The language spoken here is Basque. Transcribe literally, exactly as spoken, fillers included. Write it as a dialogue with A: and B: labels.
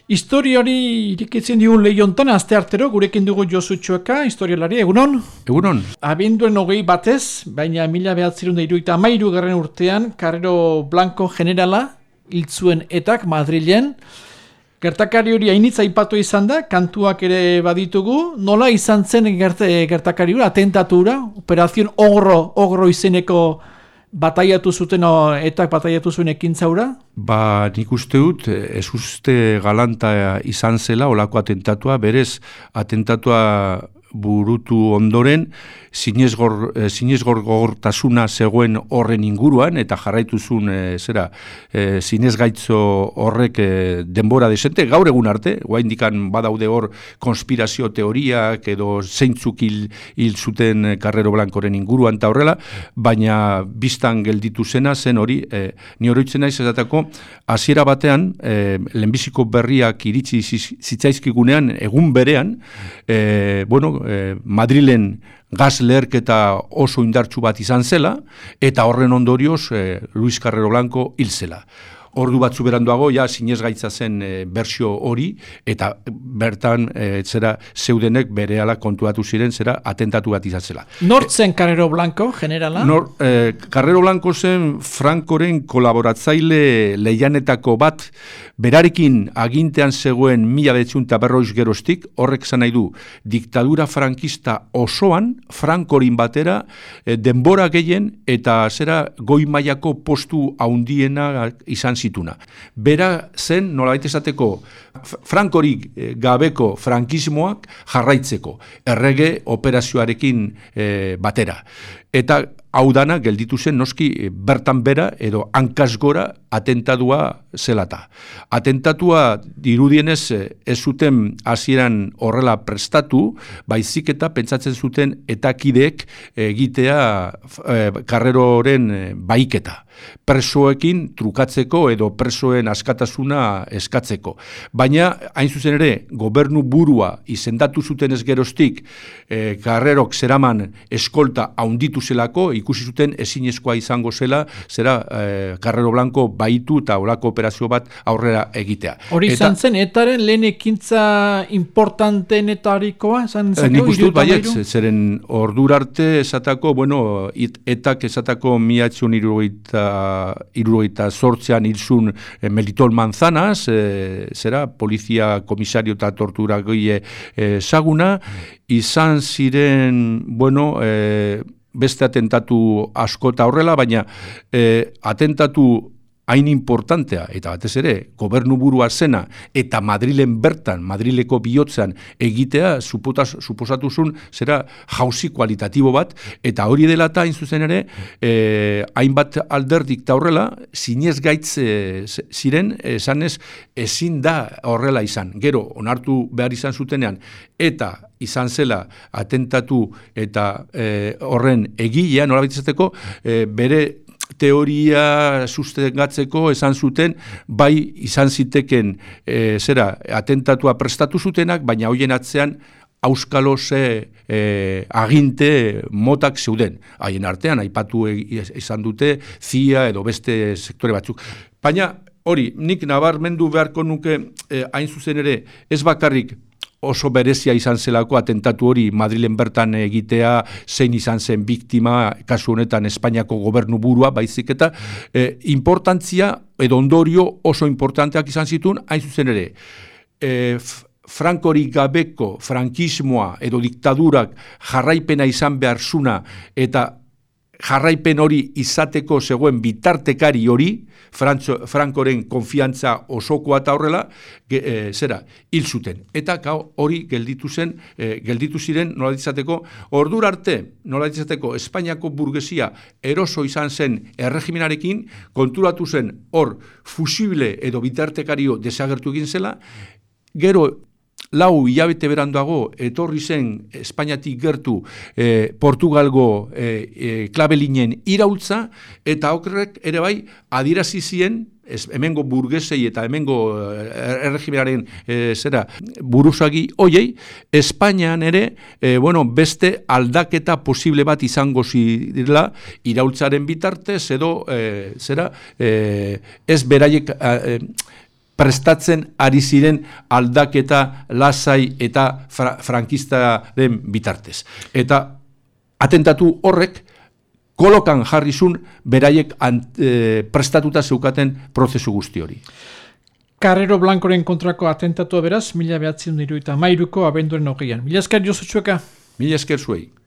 A: Historia hori irikitzen digun lehiontan, aste artero, gurekin dugu Josu Txueka, historialari, egunon?
B: Egunon.
A: Abenduen hogei batez, baina mila behatzerun da hirurogeita hamairu garren urtean, Carrero Blanco generala, hiltzuen etak Madrilen. Gertakari hori hainitza aipatu izan da, kantuak ere baditugu. Nola izan zen gerte, gertakari hori, atentatura, operazion ogro, ogro izeneko bataiatu zuten, o, etak bataiatu zuen ekintzaura?
B: Ba, nik uste dut, ez uste galanta izan zela, olako atentatua, berez, atentatua burutu ondoren, sinezgor, sinezgor gogortasuna zegoen horren inguruan, eta jarraituzun, e, zera, e, sinezgaitzo horrek e, denbora desente, gaur egun arte, guaindikan badaude hor konspirazio teoriak, edo zeintzuk hil, hil zuten Carrero Blancoren inguruan eta horrela, baina biztan gelditu zena, zen hori, e, ni oroitzen naiz ezatako, hasiera batean, e, lehenbiziko berriak iritsi zitzaizkigunean, egun berean, e, bueno, e, Madrilen gaz leherketa oso indartsu bat izan zela, eta horren ondorioz eh, Luis Carrero Blanco hil zela. Ordu batzu beranduago, ja, sinezgaitza zen e, bersio hori, eta bertan, e, zera, zeudenek berehala kontuatu ziren, zera, atentatu bat izan zela.
A: Nortzen Carrero Blanco, generala?
B: Nor, e, Carrero Blanco zen Francoren kolaboratzaile lehianetako bat, berarekin agintean zegoen mila bederatzizun eta berrogeita geroztik, horrek zan nahi du, diktadura frankista osoan, Francorin batera, e, denbora gehien, eta zera, goi mailako postu haundiena izan zituna. Bera zen, nolabait esateko, Frankorik gabeko frankismoak jarraitzeko, errege operazioarekin e, batera. Eta hau dana gelditu zen noski bertan bera edo hankaz gora atentadua zelata. Atentatua dirudienez ez zuten hasieran horrela prestatu, baizik eta pentsatzen zuten etakideek egitea e, Carreroren baiketa. Presoekin trukatzeko edo presoen askatasuna eskatzeko. Baina, hain zuzen ere, gobernu burua izendatu zuten ez geroztik, e, Carrerok zeraman eskolta haunditu zelako, ikusi zuten ezinezkoa izango zela, zera e, Carrero Blanco baitu eta olako operazio bat aurrera egitea.
A: Hori izan zen, etaren lehen ekintza importantenetarikoa?
B: E, nik uste dut baiet, zeren ordur arte esatako, bueno, it, etak esatako miatzion irurogeita irurogeita zortzean hilzun e, Melitón Manzanas, e, zera, polizia komisario eta tortura goie e, saguna, izan ziren, bueno, e, beste atentatu asko eta horrela, baina e, atentatu hain importantea, eta batez ere, gobernu burua zena, eta Madrilen bertan, Madrileko bihotzean egitea, supotaz, suposatuzun, zera jauzi kualitatibo bat, eta hori dela eta hain zuzen ere, eh, hainbat alderdik eta horrela, zinez gaitz eh, ziren, esanez, ezin da horrela izan. Gero, onartu behar izan zutenean, eta izan zela atentatu eta eh, horren egilea, nola bitzateko, eh, bere teoria sustengatzeko esan zuten, bai izan ziteken e, zera, atentatua prestatu zutenak, baina hoien atzean auskalo ze e, aginte motak zeuden. Haien artean, aipatu izan dute, C I A edo beste sektore batzuk. Baina hori, nik nabarmendu beharko nuke, e, hain zuzen ere, ez bakarrik, oso berezia izan zelako atentatu hori Madrilen bertan egitea, zein izan zen biktima, kasu honetan Espainiako gobernu burua, baizik eta eh, importantzia edo ondorio oso importanteak izan zituen, hain zuzen ere, eh, Frankorik gabeko frankismoa edo diktadurak jarraipena izan behar zuna eta jarraipen hori izateko zegoen bitartekari hori, Frantzo, Frankoren konfiantza osokoa eta horrela, ge, e, zera, hil zuten. Eta gau, hori gelditu zen, e, gelditu ziren, nola ditzateko, ordur arte, nola ditzateko, Espainiako burgesia eroso izan zen erregimenarekin, konturatu zen hor fusible edo bitartekario desagertu egin zela, gero, lau hilabete beranduago etorri zen Espainiatik gertu eh, Portugalgo eh, eh, klabelinen iraultza, eta okrek ere bai adierazi zien ez, hemengo burgesei eta hemengo erregimenaren e, zera buruzagi hoiei, Espainian ere e, bueno, beste aldaketa posible bat izango zirela iraultzaren bitartez edo e, zera e, ez beraiek e, prestatzen ari ziren aldaketa lasai eta fra, frankistaren bitartez. Eta atentatu horrek kolokan jarrizun beraiek ant, e, prestatuta zeukaten prozesu guzti hori.
A: Carrero Blancoren kontrako atentatua beraz, mila behatzen hirurogeita hamairuko abenduaren hogeian. Mila esker Josu Txueka.
B: Mila esker zuei.